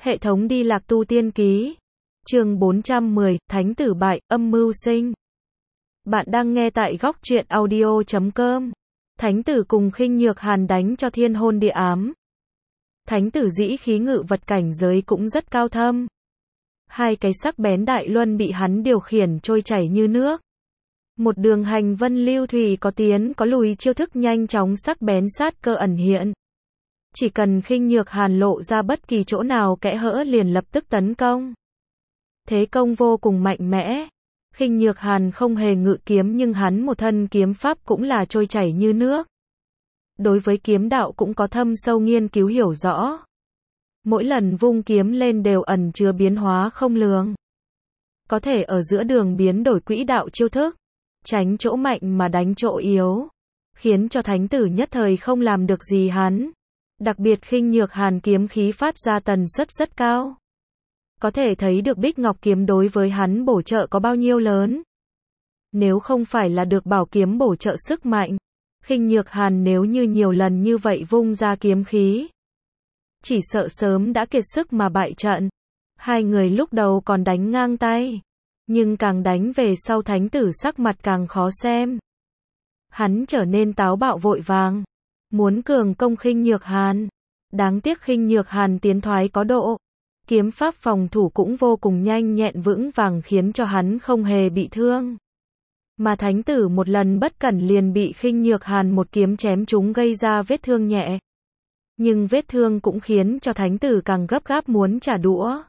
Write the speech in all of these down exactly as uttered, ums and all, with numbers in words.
Hệ thống đi lạc tu tiên ký. Chương bốn trăm mười, Thánh tử bại, âm mưu sinh. Bạn đang nghe tại góc truyện audio chấm com. Thánh tử cùng Khinh Nhược Hàn đánh cho thiên hôn địa ám. Thánh tử dĩ khí ngự vật cảnh giới cũng rất cao thâm. Hai cái sắc bén đại luân bị hắn điều khiển trôi chảy như nước. Một đường hành vân lưu thủy, có tiến có lùi, chiêu thức nhanh chóng, sắc bén, sát cơ ẩn hiện. Chỉ cần Khinh Nhược Hàn lộ ra bất kỳ chỗ nào kẽ hở liền lập tức tấn công. Thế công vô cùng mạnh mẽ. Khinh Nhược Hàn không hề ngự kiếm nhưng hắn một thân kiếm pháp cũng là trôi chảy như nước. Đối với kiếm đạo cũng có thâm sâu nghiên cứu hiểu rõ. Mỗi lần vung kiếm lên đều ẩn chứa biến hóa không lường. Có thể ở giữa đường biến đổi quỹ đạo chiêu thức, tránh chỗ mạnh mà đánh chỗ yếu, khiến cho thánh tử nhất thời không làm được gì hắn. Đặc biệt Khinh Nhược Hàn kiếm khí phát ra tần suất rất cao. Có thể thấy được Bích Ngọc kiếm đối với hắn bổ trợ có bao nhiêu lớn. Nếu không phải là được bảo kiếm bổ trợ sức mạnh, Khinh Nhược Hàn nếu như nhiều lần như vậy vung ra kiếm khí, chỉ sợ sớm đã kiệt sức mà bại trận. Hai người lúc đầu còn đánh ngang tay, nhưng càng đánh về sau thánh tử sắc mặt càng khó xem. Hắn trở nên táo bạo vội vàng, muốn cường công Khinh Nhược Hàn. Đáng tiếc Khinh Nhược Hàn tiến thoái có độ, kiếm pháp phòng thủ cũng vô cùng nhanh nhẹn vững vàng khiến cho hắn không hề bị thương. Mà thánh tử một lần bất cẩn liền bị Khinh Nhược Hàn một kiếm chém trúng gây ra vết thương nhẹ. Nhưng vết thương cũng khiến cho thánh tử càng gấp gáp muốn trả đũa.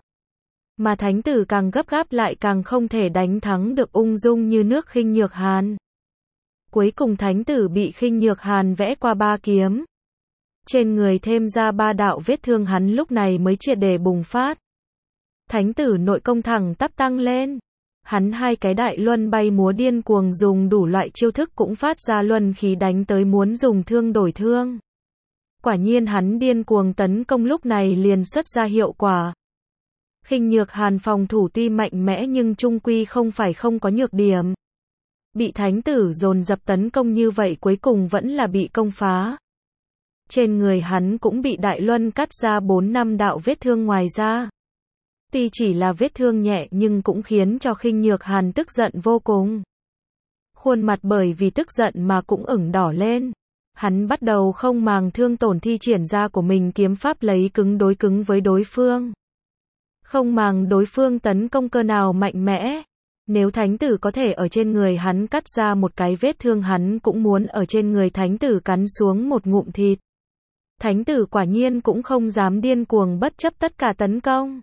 Mà thánh tử càng gấp gáp lại càng không thể đánh thắng được ung dung như nước Khinh Nhược Hàn. Cuối cùng thánh tử bị Khinh Nhược Hàn vẽ qua ba kiếm. Trên người thêm ra ba đạo vết thương, hắn lúc này mới triệt để bùng phát. Thánh tử nội công thẳng tắp tăng lên. Hắn hai cái đại luân bay múa điên cuồng, dùng đủ loại chiêu thức cũng phát ra luân khí đánh tới muốn dùng thương đổi thương. Quả nhiên hắn điên cuồng tấn công lúc này liền xuất ra hiệu quả. Khinh Nhược Hàn phòng thủ tuy mạnh mẽ nhưng chung quy không phải không có nhược điểm. Bị thánh tử dồn dập tấn công như vậy cuối cùng vẫn là bị công phá. Trên người hắn cũng bị đại luân cắt ra bốn năm đạo vết thương ngoài ra. Tuy chỉ là vết thương nhẹ nhưng cũng khiến cho Khinh Nhược Hàn tức giận vô cùng. Khuôn mặt bởi vì tức giận mà cũng ửng đỏ lên. Hắn bắt đầu không màng thương tổn thi triển ra của mình kiếm pháp lấy cứng đối cứng với đối phương. Không màng đối phương tấn công cơ nào mạnh mẽ. Nếu thánh tử có thể ở trên người hắn cắt ra một cái vết thương, hắn cũng muốn ở trên người thánh tử cắn xuống một ngụm thịt. Thánh tử quả nhiên cũng không dám điên cuồng bất chấp tất cả tấn công.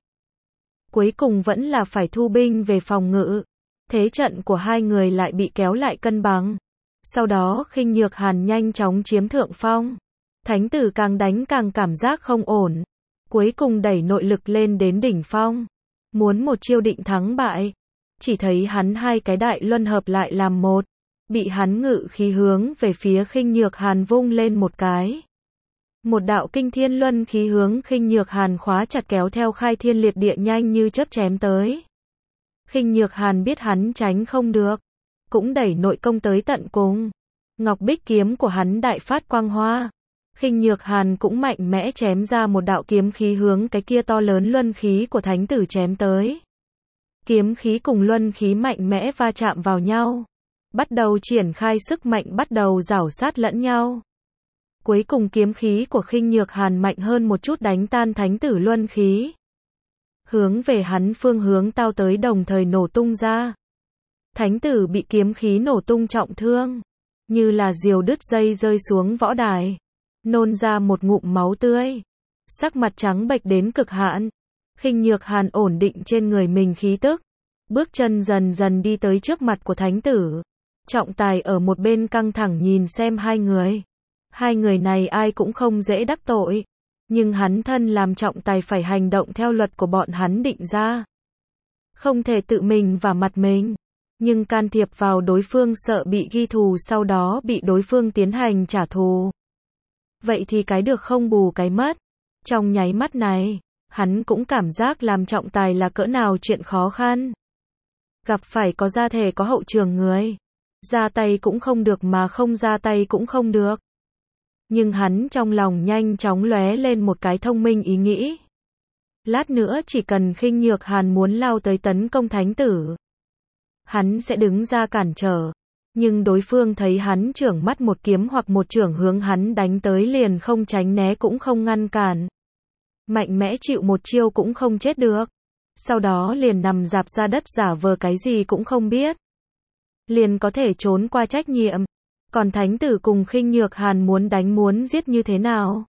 Cuối cùng vẫn là phải thu binh về phòng ngự. Thế trận của hai người lại bị kéo lại cân bằng. Sau đó Khinh Nhược Hàn nhanh chóng chiếm thượng phong. Thánh tử càng đánh càng cảm giác không ổn. Cuối cùng đẩy nội lực lên đến đỉnh phong. Muốn một chiêu định thắng bại. Chỉ thấy hắn hai cái đại luân hợp lại làm một. Bị hắn ngự khí hướng về phía Khinh Nhược Hàn vung lên một cái. Một đạo kinh thiên luân khí hướng Khinh Nhược Hàn khóa chặt, kéo theo khai thiên liệt địa nhanh như chớp chém tới. Khinh Nhược Hàn biết hắn tránh không được, cũng đẩy nội công tới tận cùng. Ngọc Bích kiếm của hắn đại phát quang hoa. Khinh Nhược Hàn cũng mạnh mẽ chém ra một đạo kiếm khí hướng cái kia to lớn luân khí của thánh tử chém tới. Kiếm khí cùng luân khí mạnh mẽ va chạm vào nhau, bắt đầu triển khai sức mạnh, bắt đầu rảo sát lẫn nhau. Cuối cùng kiếm khí của Khinh Nhược Hàn mạnh hơn một chút, đánh tan thánh tử luân khí. Hướng về hắn phương hướng tao tới đồng thời nổ tung ra. Thánh tử bị kiếm khí nổ tung trọng thương, như là diều đứt dây rơi xuống võ đài, nôn ra một ngụm máu tươi. Sắc mặt trắng bệch đến cực hạn. Khinh Nhược Hàn ổn định trên người mình khí tức, bước chân dần dần đi tới trước mặt của thánh tử. Trọng tài ở một bên căng thẳng nhìn xem hai người. Hai người này ai cũng không dễ đắc tội, nhưng hắn thân làm trọng tài phải hành động theo luật của bọn hắn định ra. Không thể tự mình và mặt mình, nhưng can thiệp vào đối phương sợ bị ghi thù, sau đó bị đối phương tiến hành trả thù. Vậy thì cái được không bù cái mất. Trong nháy mắt này, hắn cũng cảm giác làm trọng tài là cỡ nào chuyện khó khăn. Gặp phải có gia thể có hậu trường người, ra tay cũng không được mà không ra tay cũng không được. Nhưng hắn trong lòng nhanh chóng lóe lên một cái thông minh ý nghĩ. Lát nữa chỉ cần Khinh Nhược Hàn muốn lao tới tấn công thánh tử, hắn sẽ đứng ra cản trở. Nhưng đối phương thấy hắn chưởng mắt một kiếm hoặc một chưởng hướng hắn đánh tới liền không tránh né cũng không ngăn cản. Mạnh mẽ chịu một chiêu cũng không chết được. Sau đó liền nằm rạp ra đất giả vờ cái gì cũng không biết. Liền có thể trốn qua trách nhiệm. Còn thánh tử cùng Khinh Nhược Hàn muốn đánh muốn giết như thế nào?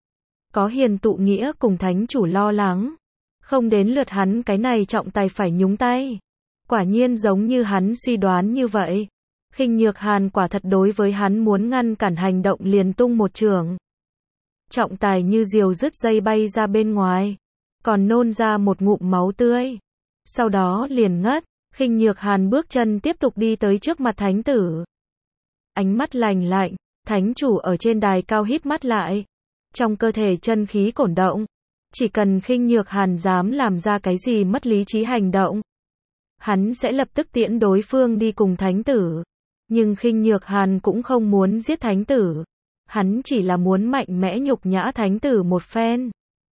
Có Hiền Tụ Nghĩa cùng thánh chủ lo lắng. Không đến lượt hắn cái này trọng tài phải nhúng tay. Quả nhiên giống như hắn suy đoán như vậy. Khinh Nhược Hàn quả thật đối với hắn muốn ngăn cản hành động liền tung một chưởng. Trọng tài như diều dứt dây bay ra bên ngoài. Còn nôn ra một ngụm máu tươi. Sau đó liền ngất. Khinh Nhược Hàn bước chân tiếp tục đi tới trước mặt thánh tử. Ánh mắt lạnh lạnh. Thánh chủ ở trên đài cao híp mắt lại. Trong cơ thể chân khí cổn động. Chỉ cần Khinh Nhược Hàn dám làm ra cái gì mất lý trí hành động, hắn sẽ lập tức tiễn đối phương đi cùng thánh tử. Nhưng Khinh Nhược Hàn cũng không muốn giết thánh tử. Hắn chỉ là muốn mạnh mẽ nhục nhã thánh tử một phen.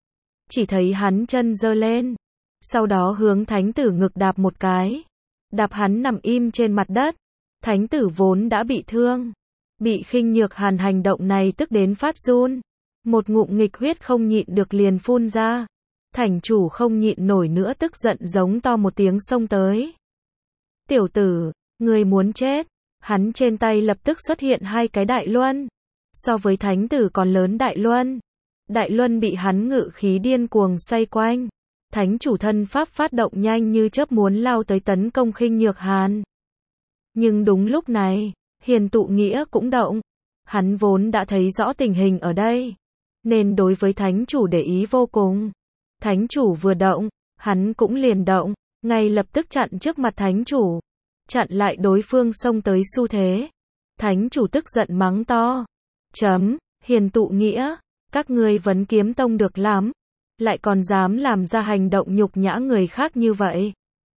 Chỉ thấy hắn chân giơ lên. Sau đó hướng thánh tử ngực đạp một cái. Đạp hắn nằm im trên mặt đất. Thánh tử vốn đã bị thương. Bị Khinh Nhược Hàn hành động này tức đến phát run. Một ngụm nghịch huyết không nhịn được liền phun ra. Thành chủ không nhịn nổi nữa tức giận giống to một tiếng xông tới. Tiểu tử, người muốn chết. Hắn trên tay lập tức xuất hiện hai cái đại luân. So với thánh tử còn lớn đại luân. Đại luân bị hắn ngự khí điên cuồng xoay quanh. Thánh chủ thân pháp phát động nhanh như chớp muốn lao tới tấn công Khinh Nhược Hàn. Nhưng đúng lúc này, Hiền Tụ Nghĩa cũng động. Hắn vốn đã thấy rõ tình hình ở đây. Nên đối với thánh chủ để ý vô cùng. Thánh chủ vừa động, hắn cũng liền động, ngay lập tức chặn trước mặt thánh chủ. Chặn lại đối phương xông tới xu thế. Thánh chủ tức giận mắng to. Chấm, Hiền Tụ Nghĩa, các ngươi vấn kiếm tông được lắm. Lại còn dám làm ra hành động nhục nhã người khác như vậy.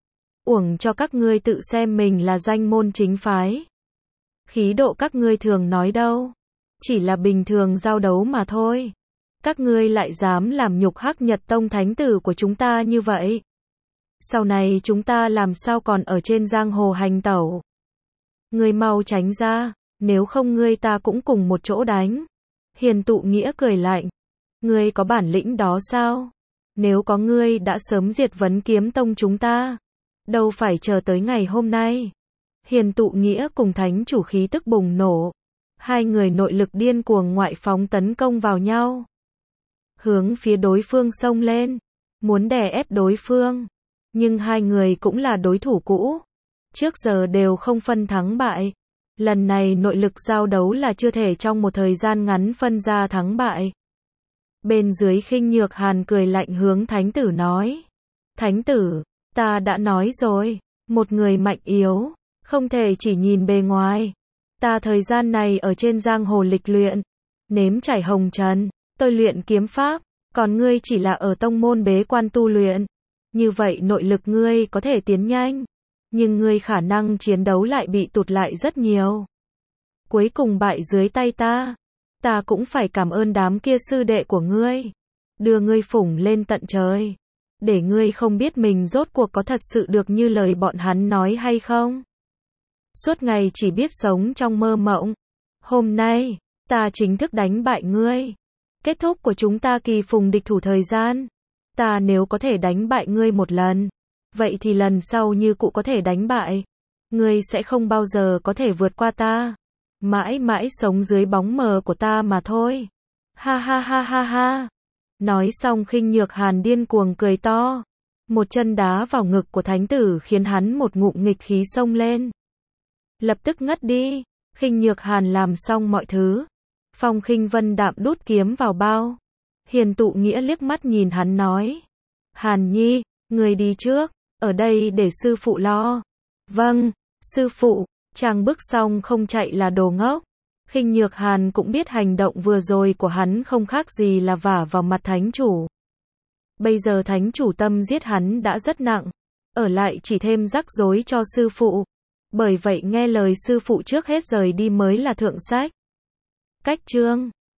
Uổng cho các ngươi tự xem mình là danh môn chính phái. Khí độ các ngươi thường nói đâu. Chỉ là bình thường giao đấu mà thôi. Các ngươi lại dám làm nhục Hắc Nhật Tông thánh tử của chúng ta như vậy. Sau này chúng ta làm sao còn ở trên giang hồ hành tẩu. Ngươi mau tránh ra, nếu không ngươi ta cũng cùng một chỗ đánh. Hiền Tụ Nghĩa cười lạnh. Ngươi có bản lĩnh đó sao? Nếu có ngươi đã sớm diệt vấn kiếm tông chúng ta. Đâu phải chờ tới ngày hôm nay. Hiền Tụ Nghĩa cùng thánh chủ khí tức bùng nổ. Hai người nội lực điên cuồng ngoại phóng tấn công vào nhau. Hướng phía đối phương xông lên. Muốn đè ép đối phương. Nhưng hai người cũng là đối thủ cũ. Trước giờ đều không phân thắng bại. Lần này nội lực giao đấu là chưa thể trong một thời gian ngắn phân ra thắng bại. Bên dưới Khinh Nhược Hàn cười lạnh hướng thánh tử nói. Thánh tử, ta đã nói rồi. Một người mạnh yếu. Không thể chỉ nhìn bề ngoài. Ta thời gian này ở trên giang hồ lịch luyện. Nếm trải hồng trần. Tôi luyện kiếm pháp. Còn ngươi chỉ là ở tông môn bế quan tu luyện. Như vậy nội lực ngươi có thể tiến nhanh. Nhưng ngươi khả năng chiến đấu lại bị tụt lại rất nhiều. Cuối cùng bại dưới tay ta. Ta cũng phải cảm ơn đám kia sư đệ của ngươi. Đưa ngươi phủng lên tận trời. Để ngươi không biết mình rốt cuộc có thật sự được như lời bọn hắn nói hay không. Suốt ngày chỉ biết sống trong mơ mộng. Hôm nay, ta chính thức đánh bại ngươi. Kết thúc của chúng ta kỳ phùng địch thủ thời gian. Ta nếu có thể đánh bại ngươi một lần. Vậy thì lần sau như cụ có thể đánh bại. Ngươi sẽ không bao giờ có thể vượt qua ta. Mãi mãi sống dưới bóng mờ của ta mà thôi. Ha ha ha ha ha. Nói xong Khinh Nhược Hàn điên cuồng cười to. Một chân đá vào ngực của thánh tử khiến hắn một ngụm nghịch khí xông lên. Lập tức ngất đi. Khinh Nhược Hàn làm xong mọi thứ. Phong Khinh Vân đạm đút kiếm vào bao. Hiền Tụ Nghĩa liếc mắt nhìn hắn nói. Hàn Nhi, người đi trước. Ở đây để sư phụ lo. Vâng, sư phụ. Chàng bước xong không chạy là đồ ngốc. Khinh Nhược Hàn cũng biết hành động vừa rồi của hắn không khác gì là vả vào mặt thánh chủ. Bây giờ thánh chủ tâm giết hắn đã rất nặng. Ở lại chỉ thêm rắc rối cho sư phụ. Bởi vậy nghe lời sư phụ trước hết rời đi mới là thượng sách. Cách chương